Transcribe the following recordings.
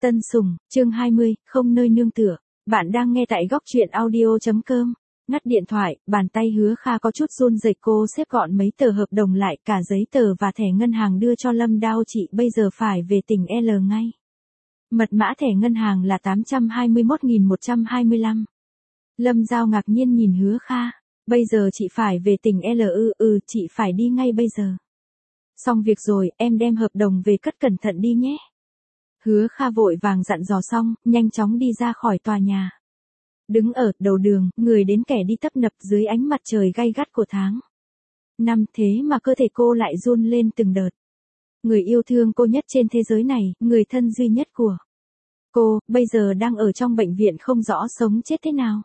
Tân Sủng, chương 20, không nơi nương tựa. Bạn đang nghe tại góc truyện audio.com. Ngắt điện thoại, bàn tay Hứa Kha có chút run rẩy, cô xếp gọn mấy tờ hợp đồng lại, cả giấy tờ và thẻ ngân hàng đưa cho Lâm Đao. Chị bây giờ phải về tỉnh L ngay. Mật mã thẻ ngân hàng là 821.125. Lâm Giao ngạc nhiên nhìn Hứa Kha. Bây giờ chị phải về tỉnh L chị phải đi ngay bây giờ. Xong việc rồi, em đem hợp đồng về cất cẩn thận đi nhé. Hứa Kha vội vàng dặn dò xong, nhanh chóng đi ra khỏi tòa nhà. Đứng ở đầu đường, người đến kẻ đi tấp nập dưới ánh mặt trời gay gắt của tháng năm, thế mà cơ thể cô lại run lên từng đợt. Người yêu thương cô nhất trên thế giới này, người thân duy nhất của cô, bây giờ đang ở trong bệnh viện không rõ sống chết thế nào.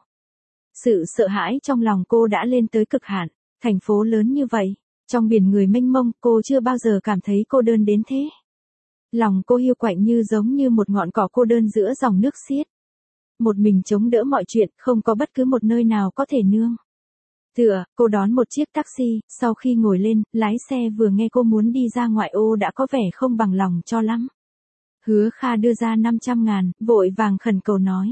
Sự sợ hãi trong lòng cô đã lên tới cực hạn. Thành phố lớn như vậy, trong biển người mênh mông, cô chưa bao giờ cảm thấy cô đơn đến thế. Lòng cô hiu quạnh như giống như một ngọn cỏ cô đơn giữa dòng nước xiết. Một mình chống đỡ mọi chuyện, không có bất cứ một nơi nào có thể nương tựa. Cô đón một chiếc taxi, sau khi ngồi lên, lái xe vừa nghe cô muốn đi ra ngoại ô đã có vẻ không bằng lòng cho lắm. Hứa Kha đưa ra 500.000, vội vàng khẩn cầu nói.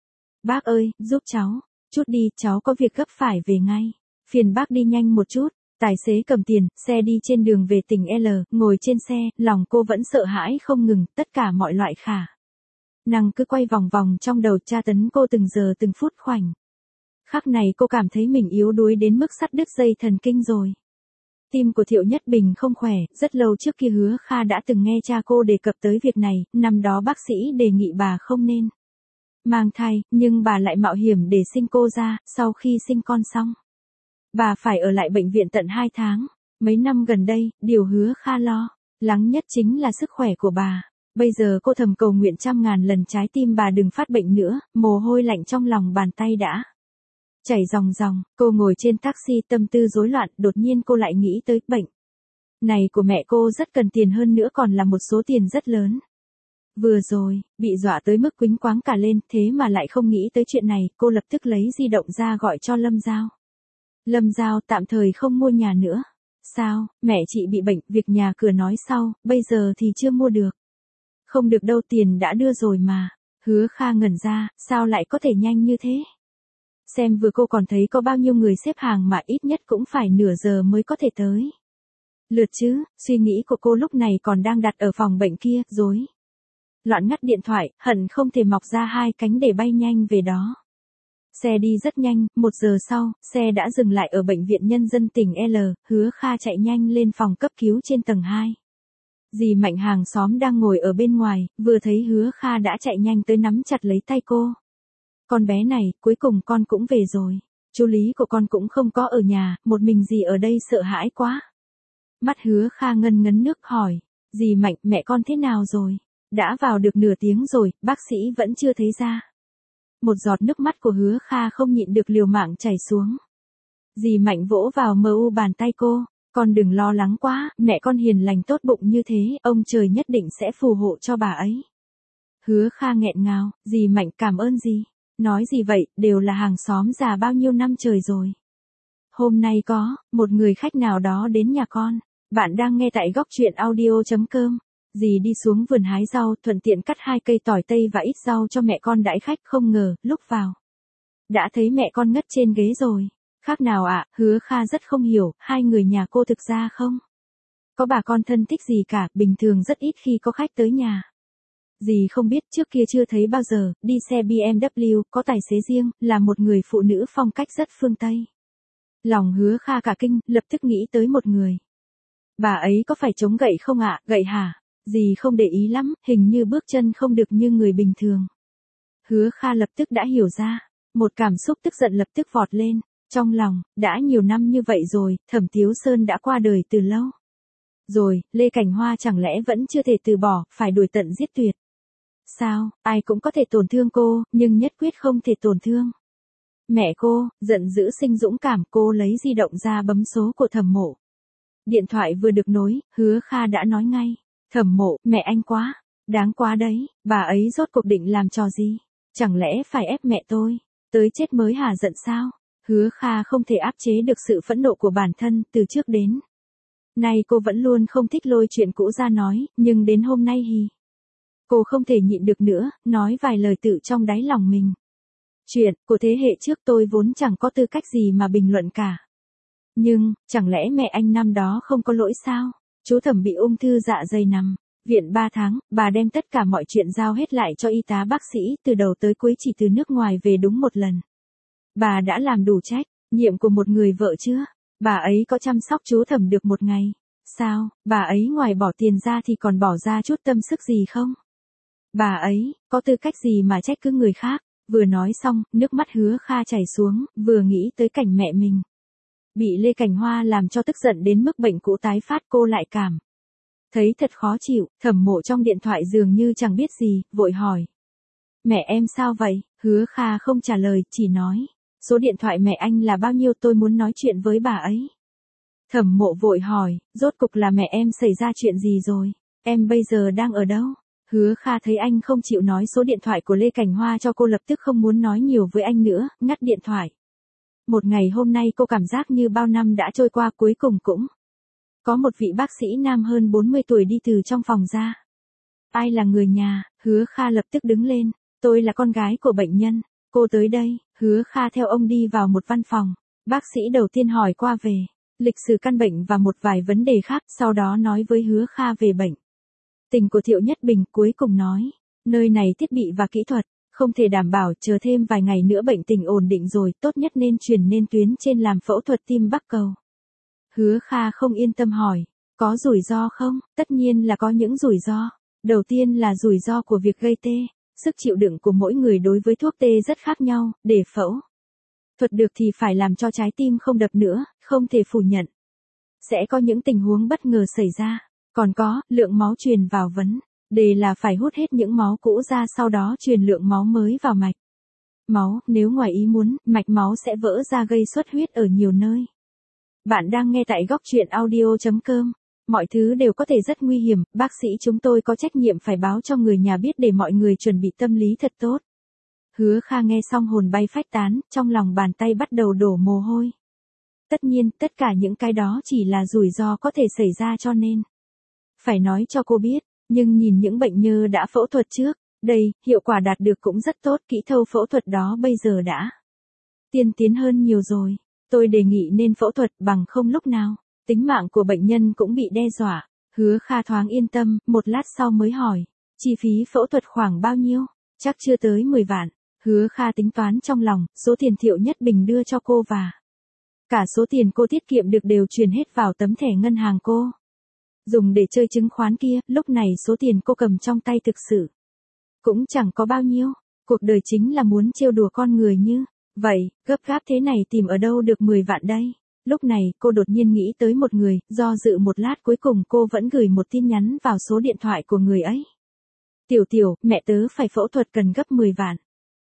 Bác ơi, giúp cháu, chút đi, cháu có việc gấp phải về ngay. Phiền bác đi nhanh một chút. Tài xế cầm tiền, xe đi trên đường về tỉnh L, ngồi trên xe, lòng cô vẫn sợ hãi không ngừng, tất cả mọi loại khả năng cứ quay vòng vòng trong đầu, tra tấn cô từng giờ từng phút. Khoảnh khắc này cô cảm thấy mình yếu đuối đến mức sắt đứt dây thần kinh rồi. Tim của Thiệu Nhất Bình không khỏe, rất lâu trước kia Hứa Kha đã từng nghe cha cô đề cập tới việc này, năm đó bác sĩ đề nghị bà không nên mang thai, nhưng bà lại mạo hiểm để sinh cô ra. Sau khi sinh con xong, bà phải ở lại bệnh viện tận 2 tháng. Mấy năm gần đây, điều Hứa Kha lo lắng nhất chính là sức khỏe của bà. Bây giờ cô thầm cầu nguyện 100.000 lần trái tim bà đừng phát bệnh nữa. Mồ hôi lạnh trong lòng bàn tay đã chảy ròng ròng. Cô ngồi trên taxi tâm tư rối loạn, đột nhiên cô lại nghĩ tới bệnh này của mẹ cô rất cần tiền, hơn nữa còn là một số tiền rất lớn. Vừa rồi, bị dọa tới mức quĩnh quáng cả lên, thế mà lại không nghĩ tới chuyện này. Cô lập tức lấy di động ra gọi cho Lâm Giao. Lâm Giao, tạm thời không mua nhà nữa. Sao, mẹ chị bị bệnh, việc nhà cửa nói sau, bây giờ thì chưa mua được. Không được đâu, tiền đã đưa rồi mà. Hứa Kha ngẩn ra, sao lại có thể nhanh như thế? Xem vừa cô còn thấy có bao nhiêu người xếp hàng mà ít nhất cũng phải nửa giờ mới có thể tới lượt chứ. Suy nghĩ của cô lúc này còn đang đặt ở phòng bệnh kia, rối loạn ngắt điện thoại, hận không thể mọc ra 2 cánh để bay nhanh về đó. Xe đi rất nhanh, 1 giờ sau, xe đã dừng lại ở bệnh viện nhân dân tỉnh L. Hứa Kha chạy nhanh lên phòng cấp cứu trên tầng 2. Dì Mạnh hàng xóm đang ngồi ở bên ngoài, vừa thấy Hứa Kha đã chạy nhanh tới nắm chặt lấy tay cô. Con bé này, cuối cùng con cũng về rồi. Chú Lý của con cũng không có ở nhà, một mình dì ở đây sợ hãi quá. Mắt Hứa Kha ngân ngấn nước hỏi. Dì Mạnh, mẹ con thế nào rồi? Đã vào được nửa tiếng rồi, bác sĩ vẫn chưa thấy ra. Một giọt nước mắt của Hứa Kha không nhịn được liều mạng chảy xuống. Dì Mạnh vỗ vào bàn tay cô. Con đừng lo lắng quá, mẹ con hiền lành tốt bụng như thế, ông trời nhất định sẽ phù hộ cho bà ấy. Hứa Kha nghẹn ngào, dì Mạnh cảm ơn dì. Nói gì vậy, đều là hàng xóm già bao nhiêu năm trời rồi. Hôm nay có một người khách nào đó đến nhà con. Bạn đang nghe tại góc truyện audio.com. Dì đi xuống vườn hái rau, thuận tiện cắt 2 cây tỏi tây và ít rau cho mẹ con đãi khách. Không ngờ, lúc vào, đã thấy mẹ con ngất trên ghế rồi. Khác nào ạ? Hứa Kha rất không hiểu, hai người nhà cô thực ra không có bà con thân thích gì cả, bình thường rất ít khi có khách tới nhà. Dì không biết, trước kia chưa thấy bao giờ, đi xe BMW, có tài xế riêng, là một người phụ nữ phong cách rất phương Tây. Lòng Hứa Kha cả kinh, lập tức nghĩ tới một người. Bà ấy có phải chống gậy không ạ? Gậy hả? Dì không để ý lắm, hình như bước chân không được như người bình thường. Hứa Kha lập tức đã hiểu ra, một cảm xúc tức giận lập tức vọt lên. Trong lòng, đã nhiều năm như vậy rồi, Thẩm Tiếu Sơn đã qua đời từ lâu rồi, Lê Cảnh Hoa chẳng lẽ vẫn chưa thể từ bỏ, phải đuổi tận giết tuyệt. Sao, ai cũng có thể tổn thương cô, nhưng nhất quyết không thể tổn thương mẹ cô. Giận dữ sinh dũng cảm, cô lấy di động ra bấm số của Thẩm Mộ. Điện thoại vừa được nối, Hứa Kha đã nói ngay. Thẩm Mộ, mẹ anh quá đáng quá đấy, bà ấy rốt cuộc định làm trò gì? Chẳng lẽ phải ép mẹ tôi tới chết mới hả giận sao? Hứa Kha không thể áp chế được sự phẫn nộ của bản thân, từ trước đến nay cô vẫn luôn không thích lôi chuyện cũ ra nói, nhưng đến hôm nay Cô không thể nhịn được nữa, nói vài lời tự trong đáy lòng mình. Chuyện của thế hệ trước tôi vốn chẳng có tư cách gì mà bình luận cả. Nhưng, chẳng lẽ mẹ anh năm đó không có lỗi sao? Chú Thẩm bị ung thư dạ dày nằm viện 3 tháng, bà đem tất cả mọi chuyện giao hết lại cho y tá bác sĩ, từ đầu tới cuối chỉ từ nước ngoài về đúng một lần. Bà đã làm đủ trách nhiệm của một người vợ chưa? Bà ấy có chăm sóc chú Thẩm được một ngày? Sao, bà ấy ngoài bỏ tiền ra thì còn bỏ ra chút tâm sức gì không? Bà ấy, có tư cách gì mà trách cứ người khác? Vừa nói xong, nước mắt Hứa Kha chảy xuống, vừa nghĩ tới cảnh mẹ mình bị Lê Cảnh Hoa làm cho tức giận đến mức bệnh cũ tái phát, cô lại cảm thấy thật khó chịu. Thẩm Mộ trong điện thoại dường như chẳng biết gì, vội hỏi. Mẹ em sao vậy? Hứa Kha không trả lời, chỉ nói. Số điện thoại mẹ anh là bao nhiêu, tôi muốn nói chuyện với bà ấy. Thẩm Mộ vội hỏi, rốt cục là mẹ em xảy ra chuyện gì rồi? Em bây giờ đang ở đâu? Hứa Kha thấy anh không chịu nói số điện thoại của Lê Cảnh Hoa cho cô, lập tức không muốn nói nhiều với anh nữa, ngắt điện thoại. Một ngày hôm nay cô cảm giác như bao năm đã trôi qua, cuối cùng cũng có một vị bác sĩ nam hơn 40 tuổi đi từ trong phòng ra. Ai là người nhà? Hứa Kha lập tức đứng lên. Tôi là con gái của bệnh nhân. Cô tới đây. Hứa Kha theo ông đi vào một văn phòng. Bác sĩ đầu tiên hỏi qua về lịch sử căn bệnh và một vài vấn đề khác, sau đó nói với Hứa Kha về bệnh tình của Thiệu Nhất Bình, cuối cùng nói, nơi này thiết bị và kỹ thuật không thể đảm bảo, chờ thêm vài ngày nữa bệnh tình ổn định rồi, tốt nhất nên chuyển lên tuyến trên làm phẫu thuật tim bắc cầu. Hứa Kha không yên tâm hỏi, có rủi ro không? Tất nhiên là có những rủi ro. Đầu tiên là rủi ro của việc gây tê. Sức chịu đựng của mỗi người đối với thuốc tê rất khác nhau, để phẫu thuật được thì phải làm cho trái tim không đập nữa, không thể phủ nhận. Sẽ có những tình huống bất ngờ xảy ra. Còn có, lượng máu truyền vào vấn đề là phải hút hết những máu cũ ra, sau đó truyền lượng máu mới vào mạch máu, nếu ngoài ý muốn, mạch máu sẽ vỡ ra gây xuất huyết ở nhiều nơi. Bạn đang nghe tại góc truyện audio.com. Mọi thứ đều có thể rất nguy hiểm, bác sĩ chúng tôi có trách nhiệm phải báo cho người nhà biết để mọi người chuẩn bị tâm lý thật tốt. Hứa Kha nghe xong hồn bay phách tán, trong lòng bàn tay bắt đầu đổ mồ hôi. Tất nhiên, tất cả những cái đó chỉ là rủi ro có thể xảy ra, cho nên phải nói cho cô biết, nhưng nhìn những bệnh nhân đã phẫu thuật trước, đây, hiệu quả đạt được cũng rất tốt, kỹ thuật phẫu thuật đó bây giờ đã tiên tiến hơn nhiều rồi. Tôi đề nghị nên phẫu thuật, bằng không lúc nào tính mạng của bệnh nhân cũng bị đe dọa. Hứa Kha thoáng yên tâm, một lát sau mới hỏi, chi phí phẫu thuật khoảng bao nhiêu? Chắc chưa tới 10 vạn. Hứa Kha tính toán trong lòng, số tiền Thiệu Nhất Bình đưa cho cô và cả số tiền cô tiết kiệm được đều truyền hết vào tấm thẻ ngân hàng cô dùng để chơi chứng khoán kia. Lúc này số tiền cô cầm trong tay thực sự cũng chẳng có bao nhiêu. Cuộc đời chính là muốn trêu đùa con người như vậy, gấp gáp thế này tìm ở đâu được 10 vạn đây. Lúc này cô đột nhiên nghĩ tới một người, do dự một lát cuối cùng cô vẫn gửi một tin nhắn vào số điện thoại của người ấy. Tiểu Tiểu, mẹ tớ phải phẫu thuật cần gấp 10 vạn.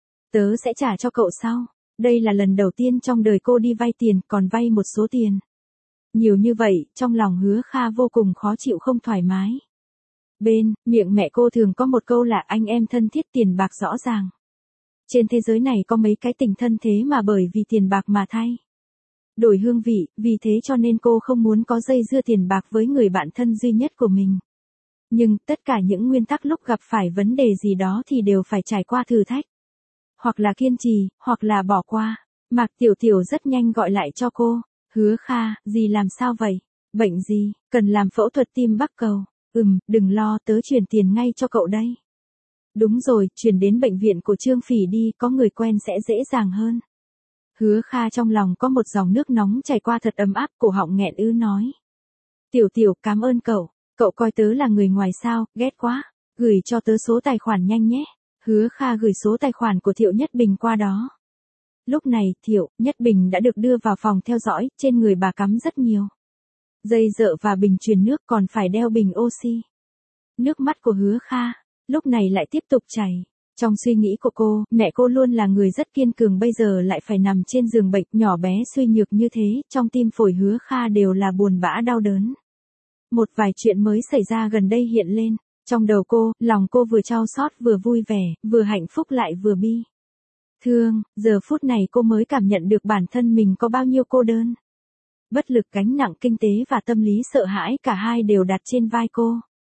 Tớ sẽ trả cho cậu sau. Đây là lần đầu tiên trong đời cô đi vay tiền, còn vay một số tiền nhiều như vậy, trong lòng Hứa Kha vô cùng khó chịu, không thoải mái. Bên miệng mẹ cô thường có một câu là anh em thân thiết, tiền bạc rõ ràng. Trên thế giới này có mấy cái tình thân thế mà bởi vì tiền bạc mà thay đổi hương vị, vì thế cho nên cô không muốn có dây dưa tiền bạc với người bạn thân duy nhất của mình. Nhưng, tất cả những nguyên tắc lúc gặp phải vấn đề gì đó thì đều phải trải qua thử thách. Hoặc là kiên trì, hoặc là bỏ qua. Mạc Tiểu Tiểu rất nhanh gọi lại cho cô. Hứa Kha, gì làm sao vậy? Bệnh gì? Cần làm phẫu thuật tim bắc cầu. Đừng lo, tớ chuyển tiền ngay cho cậu đây. Đúng rồi, chuyển đến bệnh viện của Trương Phỉ đi, có người quen sẽ dễ dàng hơn. Hứa Kha trong lòng có một dòng nước nóng chảy qua, thật ấm áp, cổ họng nghẹn ứ nói. Tiểu Tiểu, cảm ơn cậu. Cậu coi tớ là người ngoài sao, ghét quá. Gửi cho tớ số tài khoản nhanh nhé. Hứa Kha gửi số tài khoản của Thiệu Nhất Bình qua đó. Lúc này, Thiệu Nhất Bình đã được đưa vào phòng theo dõi, trên người bà cắm rất nhiều dây dợ và bình truyền nước, còn phải đeo bình oxy. Nước mắt của Hứa Kha lúc này lại tiếp tục chảy. Trong suy nghĩ của cô, mẹ cô luôn là người rất kiên cường, bây giờ lại phải nằm trên giường bệnh, nhỏ bé suy nhược như thế, trong tim phổi Hứa Kha đều là buồn bã đau đớn. Một vài chuyện mới xảy ra gần đây hiện lên trong đầu cô, lòng cô vừa chau xót vừa vui vẻ, vừa hạnh phúc lại vừa bi thương. Giờ phút này cô mới cảm nhận được bản thân mình có bao nhiêu cô đơn, bất lực, gánh nặng kinh tế và tâm lý sợ hãi, cả hai đều đặt trên vai cô.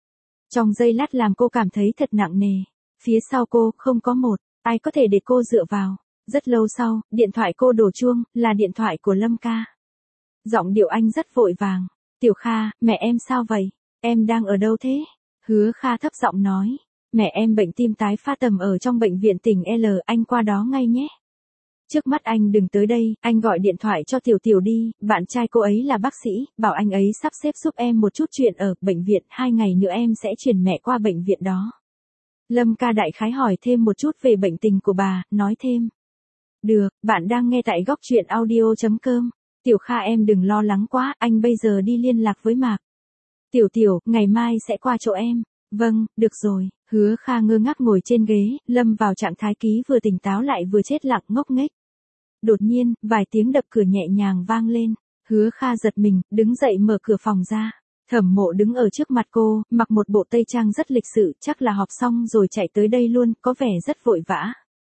Trong giây lát làm cô cảm thấy thật nặng nề. Phía sau cô, không có một, ai có thể để cô dựa vào. Rất lâu sau, điện thoại cô đổ chuông, là điện thoại của Lâm ca. Giọng điệu anh rất vội vàng. Tiểu Kha, mẹ em sao vậy? Em đang ở đâu thế? Hứa Kha thấp giọng nói. Mẹ em bệnh tim tái phát tầm ở trong bệnh viện tỉnh L, anh qua đó ngay nhé. Trước mắt anh đừng tới đây, anh gọi điện thoại cho Tiểu Tiểu đi, bạn trai cô ấy là bác sĩ, bảo anh ấy sắp xếp giúp em một chút chuyện ở bệnh viện, 2 ngày nữa em sẽ chuyển mẹ qua bệnh viện đó. Lâm ca đại khái hỏi thêm một chút về bệnh tình của bà, nói thêm. Được, bạn đang nghe tại góc truyện audio.com. Tiểu Kha em đừng lo lắng quá, anh bây giờ đi liên lạc với Mạc. Tiểu Tiểu, ngày mai sẽ qua chỗ em. Vâng, được rồi. Hứa Kha ngơ ngác ngồi trên ghế, lâm vào trạng thái ký vừa tỉnh táo lại vừa chết lặng ngốc nghếch. Đột nhiên, vài tiếng đập cửa nhẹ nhàng vang lên. Hứa Kha giật mình, đứng dậy mở cửa phòng ra. Thẩm Mộ đứng ở trước mặt cô, mặc một bộ tây trang rất lịch sự, chắc là họp xong rồi chạy tới đây luôn, có vẻ rất vội vã.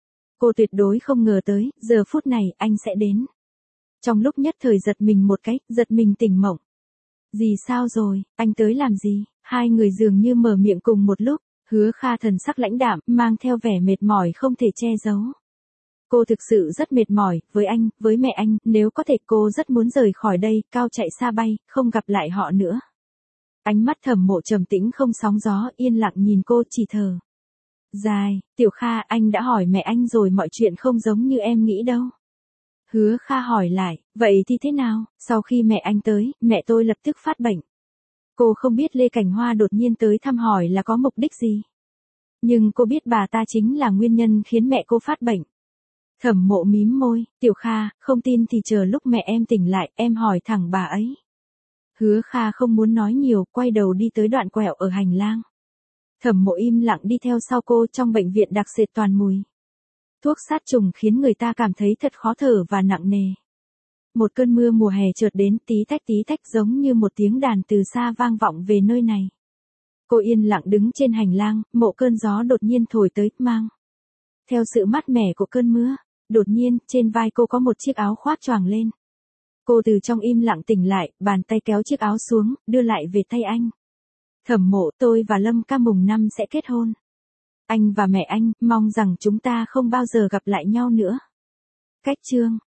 Cô tuyệt đối không ngờ tới, giờ phút này, anh sẽ đến. Trong lúc nhất thời giật mình một cái, giật mình tỉnh mộng. Gì sao rồi, anh tới làm gì? Hai người dường như mở miệng cùng một lúc. Hứa Kha thần sắc lãnh đạm, mang theo vẻ mệt mỏi không thể che giấu. Cô thực sự rất mệt mỏi, với anh, với mẹ anh, nếu có thể cô rất muốn rời khỏi đây, cao chạy xa bay, không gặp lại họ nữa. Ánh mắt Thẩm Mộ trầm tĩnh không sóng gió, yên lặng nhìn cô chỉ thở. Dài, Tiểu Kha, anh đã hỏi mẹ anh rồi mọi chuyện không giống như em nghĩ đâu. Hứa Kha hỏi lại, vậy thì thế nào? Sau khi mẹ anh tới, mẹ tôi lập tức phát bệnh. Cô không biết Lê Cảnh Hoa đột nhiên tới thăm hỏi là có mục đích gì. Nhưng cô biết bà ta chính là nguyên nhân khiến mẹ cô phát bệnh. Thẩm Mộ mím môi, Tiểu Kha, không tin thì chờ lúc mẹ em tỉnh lại, em hỏi thẳng bà ấy. Hứa Kha không muốn nói nhiều, quay đầu đi tới đoạn quẹo ở hành lang. Thẩm Mộ im lặng đi theo sau cô, trong bệnh viện đặc sệt toàn mùi. Thuốc sát trùng khiến người ta cảm thấy thật khó thở và nặng nề. Một cơn mưa mùa hè chợt đến tí tách giống như một tiếng đàn từ xa vang vọng về nơi này. Cô yên lặng đứng trên hành lang, một cơn gió đột nhiên thổi tới, mang theo sự mát mẻ của cơn mưa. Đột nhiên, trên vai cô có một chiếc áo khoác choàng lên. Cô từ trong im lặng tỉnh lại, bàn tay kéo chiếc áo xuống, đưa lại về tay anh. Thẩm Mộ, tôi và Lâm ca mùng 5 sẽ kết hôn. Anh và mẹ anh, mong rằng chúng ta không bao giờ gặp lại nhau nữa. Cách chương